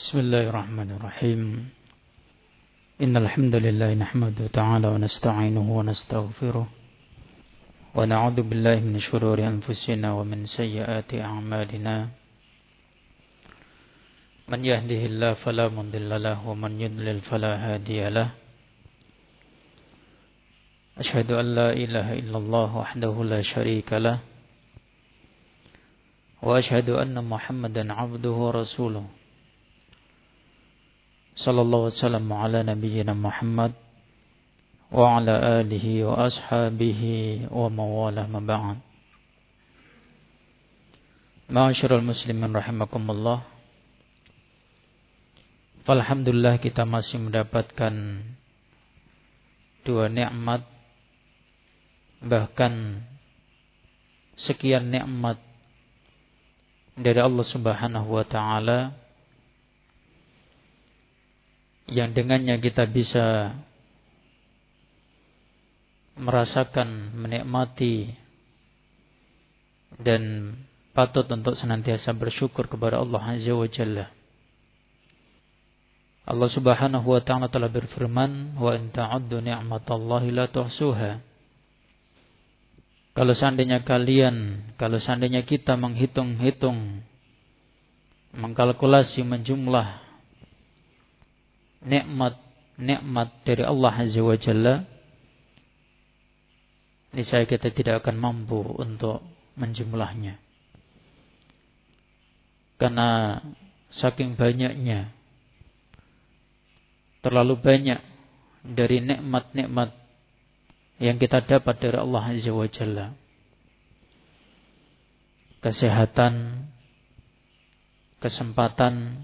Bismillahirrahmanirrahim. Innal hamdalillah nahmaduhu ta'ala wa nasta'inuhu wa nastaghfiruh wa na'udzu billahi min shururi anfusina wa min sayyiati a'malina. Man yahdihillahu fala mudilla lahu wa man yudlil fala hadiya lahu. Asyhadu an la ilaha illallah wahdahu la syarika lahu wa asyhadu anna Muhammadan 'abduhu wa rasuluh. Sallallahu alaihi wasallam ala nabiyyina Muhammad wa ala alihi wa ashabihi wa mawalah ma ba'd. Ma'asyiral muslimin rahimakumullah. Alhamdulillah kita masih mendapatkan dua nikmat, bahkan sekian nikmat dari Allah Subhanahu wa taala yang dengannya kita bisa merasakan, menikmati dan patut untuk senantiasa bersyukur kepada Allah Azza wa Jalla. Allah Subhanahu wa taala telah berfirman, "Wa in ta'uddu ni'matallahi la tuhsuha." Kalau seandainya kita menghitung-hitung, mengkalkulasi, menjumlah nikmat dari Allah Azza wa Jalla, niscaya kita tidak akan mampu untuk menjumlahnya. Karena saking banyaknya, terlalu banyak dari nikmat-nikmat yang kita dapat dari Allah Azza wa Jalla. Kesehatan, kesempatan,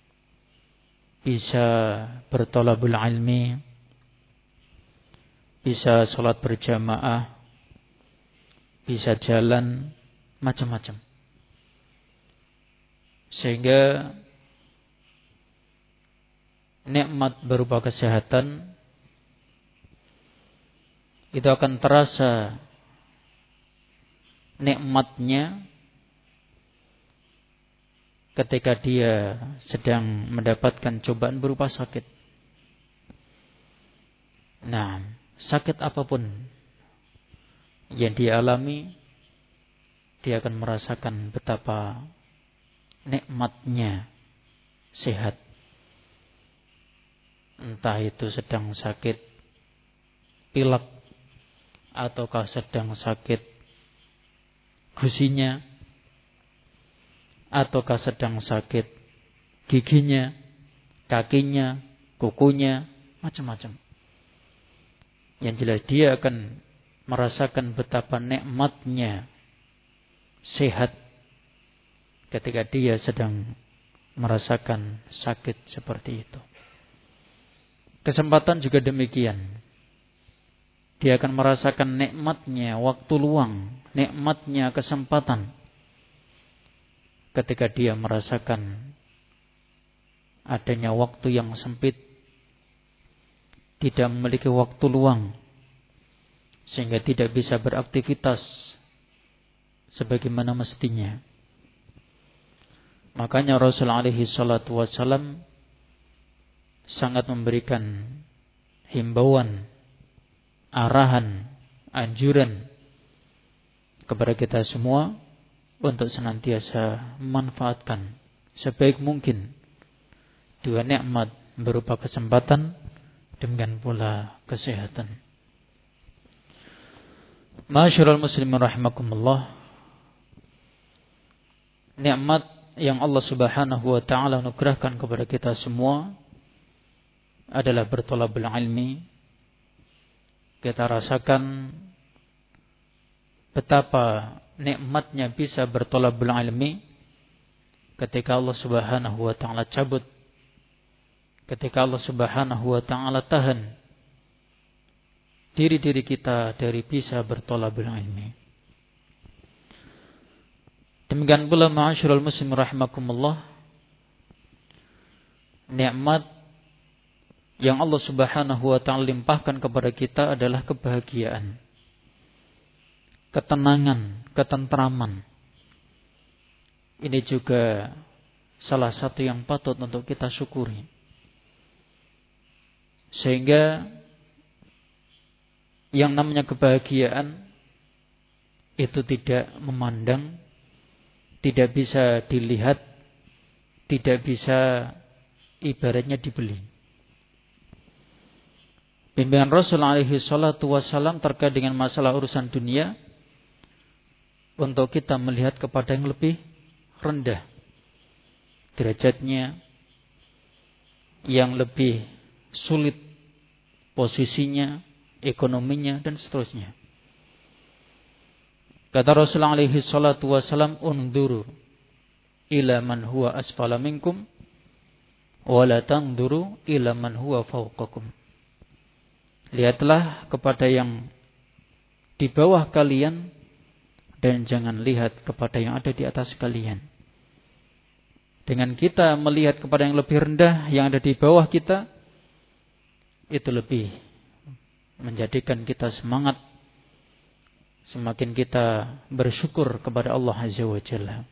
bisa bertolabul ilmi, bisa sholat berjamaah, bisa jalan, macam-macam. Sehingga nikmat berupa kesehatan itu akan terasa nikmatnya ketika dia sedang mendapatkan cobaan berupa sakit. Nah, sakit apapun yang dia alami, dia akan merasakan betapa nikmatnya sehat. Entah itu sedang sakit pilek, ataukah sedang sakit gusinya, ataukah sedang sakit giginya, kakinya, kukunya, macam-macam. Yang jelas dia akan merasakan betapa nikmatnya sehat ketika dia sedang merasakan sakit seperti itu. Kesempatan juga demikian. Dia akan merasakan nikmatnya waktu luang, nikmatnya kesempatan ketika dia merasakan adanya waktu yang sempit, tidak memiliki waktu luang, sehingga tidak bisa beraktivitas sebagaimana mestinya. Makanya Rasul alaihi salatu wassalam sangat memberikan himbauan, arahan, anjuran kepada kita semua untuk senantiasa memanfaatkan sebaik mungkin dua nikmat berupa kesempatan demikian pula kesehatan. Ma'asyiral muslimin rahimakumullah. Nikmat yang Allah Subhanahu wa taala anugerahkan kepada kita semua adalah bertolabul ilmi. Kita rasakan betapa nikmatnya bisa bertolabul ilmi ketika Allah Subhanahu wa taala cabut, ketika Allah Subhanahu wa taala tahan diri-diri kita dari bisa bertolabul ilmi. Demikian pula ma'asyiral muslimin rahimakumullah, nikmat yang Allah Subhanahu wa taala limpahkan kepada kita adalah kebahagiaan, ketenangan, ketentraman. Ini juga salah satu yang patut untuk kita syukuri. Sehingga yang namanya kebahagiaan itu tidak memandang, tidak bisa dilihat, tidak bisa ibaratnya dibeli. Bimbingan Rasul alaihi salatu wassalam terkait dengan masalah urusan dunia, untuk kita melihat kepada yang lebih rendah derajatnya, yang lebih sulit posisinya, ekonominya, dan seterusnya. Kata Rasulullah alaihi salatu wassalam, "Unduru ila man huwa asfala minkum wa la tanduru ila man huwa fawqakum." Lihatlah kepada yang di bawah kalian dan jangan lihat kepada yang ada di atas kalian. Dengan kita melihat kepada yang lebih rendah, yang ada di bawah kita, itu lebih menjadikan kita semangat, semakin kita bersyukur kepada Allah Azza wa Jalla.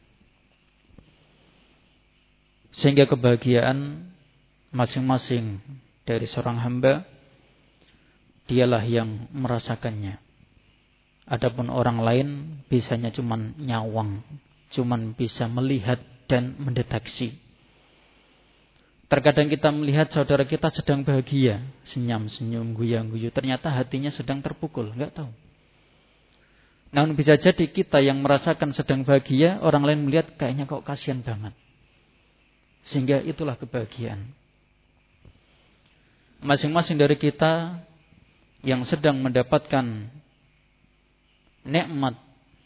Sehingga kebahagiaan masing-masing dari seorang hamba, dialah yang merasakannya. Adapun orang lain bisanya cuman nyawang, cuman bisa melihat dan mendeteksi. Terkadang kita melihat saudara kita sedang bahagia, senyum-senyum, guyang-guyu, ternyata hatinya sedang terpukul, enggak tahu. Namun bisa jadi kita yang merasakan sedang bahagia, orang lain melihat kayaknya kok kasihan banget. Sehingga itulah kebahagiaan. Masing-masing dari kita yang sedang mendapatkan nikmat,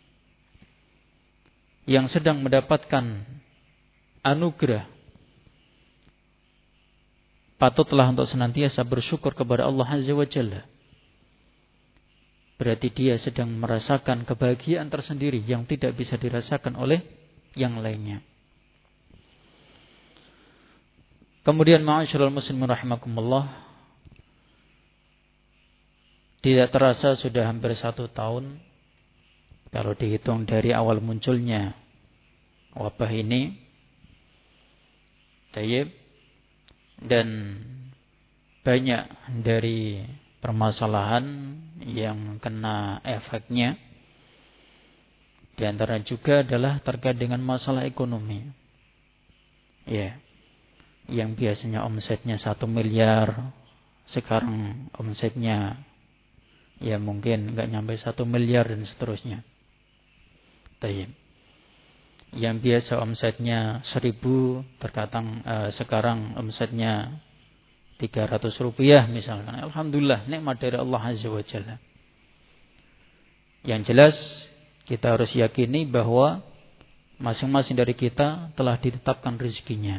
yang sedang mendapatkan anugerah, patutlah untuk senantiasa bersyukur kepada Allah Azza wa Jalla. Berarti dia sedang merasakan kebahagiaan tersendiri yang tidak bisa dirasakan oleh yang lainnya. Kemudian ma'asyiral muslimin rahimakumullah, tidak terasa sudah hampir 1 tahun kalau dihitung dari awal munculnya wabah ini. Tayyib. Dan banyak dari permasalahan yang kena efeknya. Di antara juga adalah terkait dengan masalah ekonomi. Ya. Yang biasanya omsetnya 1 miliar, sekarang omsetnya ya mungkin enggak nyampe 1 miliar dan seterusnya. Tayyib. Yang biasa omsetnya 1.000, terkadang sekarang omsetnya 300 rupiah misalkan. Alhamdulillah, nikmat dari Allah Azza wa Jalla. Yang jelas kita harus yakini bahwa masing-masing dari kita telah ditetapkan rezekinya.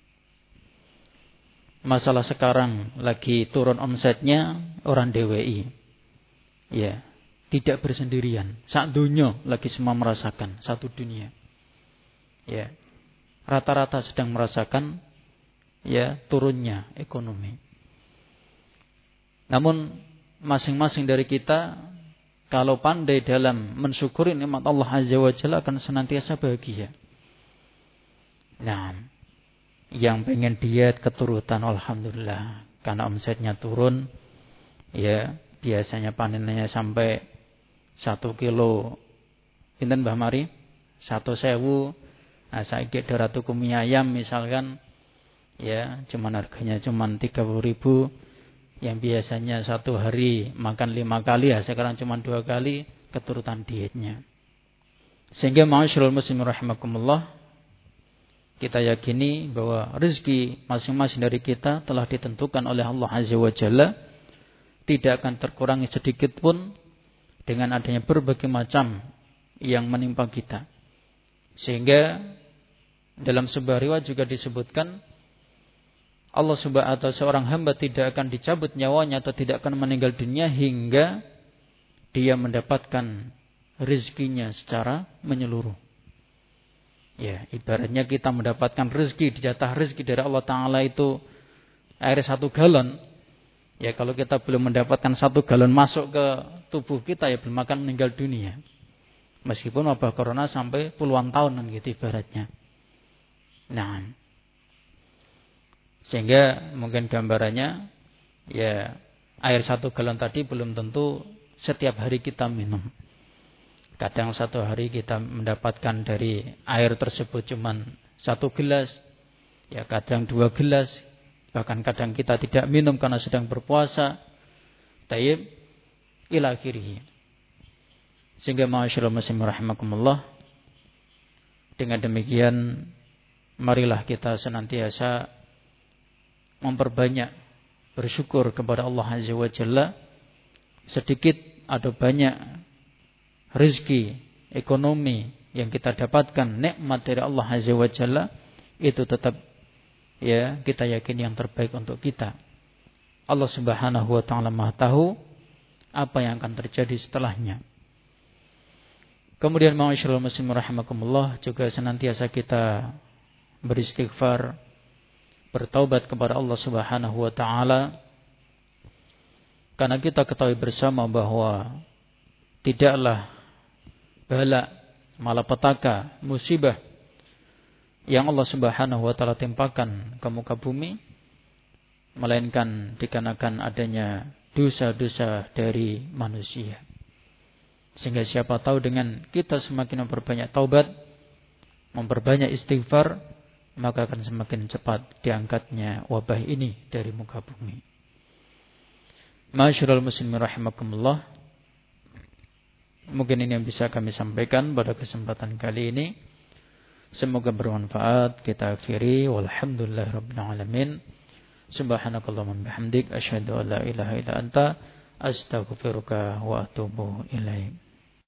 Masalah sekarang lagi turun omsetnya orang DWI. Ya, tidak bersendirian. Sak dunia lagi semua merasakan, satu dunia. Ya, rata-rata sedang merasakan ya turunnya ekonomi. Namun masing-masing dari kita kalau pandai dalam mensyukuri nikmat Allah Azza wa Jalla akan senantiasa bahagia. Nah, yang pengen diet keturutan alhamdulillah karena omsetnya turun, ya biasanya panennya sampai 1 kilo. Pinten Mbah Mari? 1.000. Nah, saiki 200 mie ayam misalkan, ya cuman harganya cuman 30.000, yang biasanya 1 hari makan 5 kali, ya sekarang cuman 2 kali, keturutan dietnya. Sehingga ma'asyiral muslimin rahimakumullah, kita yakini bahwa rezeki masing-masing dari kita telah ditentukan oleh Allah Azza wa Jalla, tidak akan terkurangi sedikit pun dengan adanya berbagai macam yang menimpa kita. Sehingga dalam sebuah riwayat juga disebutkan Allah Subhanahu wa ta'ala, seorang hamba tidak akan dicabut nyawanya atau tidak akan meninggal dunia hingga dia mendapatkan rezekinya secara menyeluruh. Ya, ibaratnya kita mendapatkan rezeki, dijatah rezeki dari Allah Ta'ala itu air 1 galon. Ya, kalau kita belum mendapatkan 1 galon masuk ke tubuh kita, ya belum akan meninggal dunia. Meskipun wabah corona sampai puluhan tahun gitu ibaratnya. Nah, sehingga mungkin gambarannya ya air 1 galon tadi belum tentu setiap hari kita minum. Kadang satu hari kita mendapatkan dari air tersebut cuman 1 gelas, ya kadang 2 gelas, bahkan kadang kita tidak minum karena sedang berpuasa. Tayyib ila akhirih. Sehingga ma'asyiral muslimin rahimakumullah, dengan demikian marilah kita senantiasa memperbanyak bersyukur kepada Allah Azza wa Jalla. Sedikit atau banyak rezeki, ekonomi yang kita dapatkan, nikmat dari Allah Azza wa Jalla, itu tetap ya kita yakin yang terbaik untuk kita. Allah Subhanahu wa taala Maha tahu apa yang akan terjadi setelahnya. Kemudian ma'asyiral muslimin rahimakumullah, juga senantiasa kita beristighfar, bertaubat kepada Allah Subhanahu wa taala, karena kita ketahui bersama bahwa tidaklah bala, malapetaka, musibah yang Allah Subhanahu wa taala timpakan ke muka bumi melainkan dikarenakan adanya dosa-dosa dari manusia. Sehingga siapa tahu dengan kita semakin memperbanyak taubat, memperbanyak istighfar, maka akan semakin cepat diangkatnya wabah ini dari muka bumi. Ma'asyiral muslimin rahimakumullah, mungkin ini yang bisa kami sampaikan pada kesempatan kali ini. Semoga bermanfaat. Kita akhiri walhamdulillahirabbil alamin. Subhanakallahumma bihamdik asyhadu an la ilaha illa anta astaghfiruka wa atubu ilaik.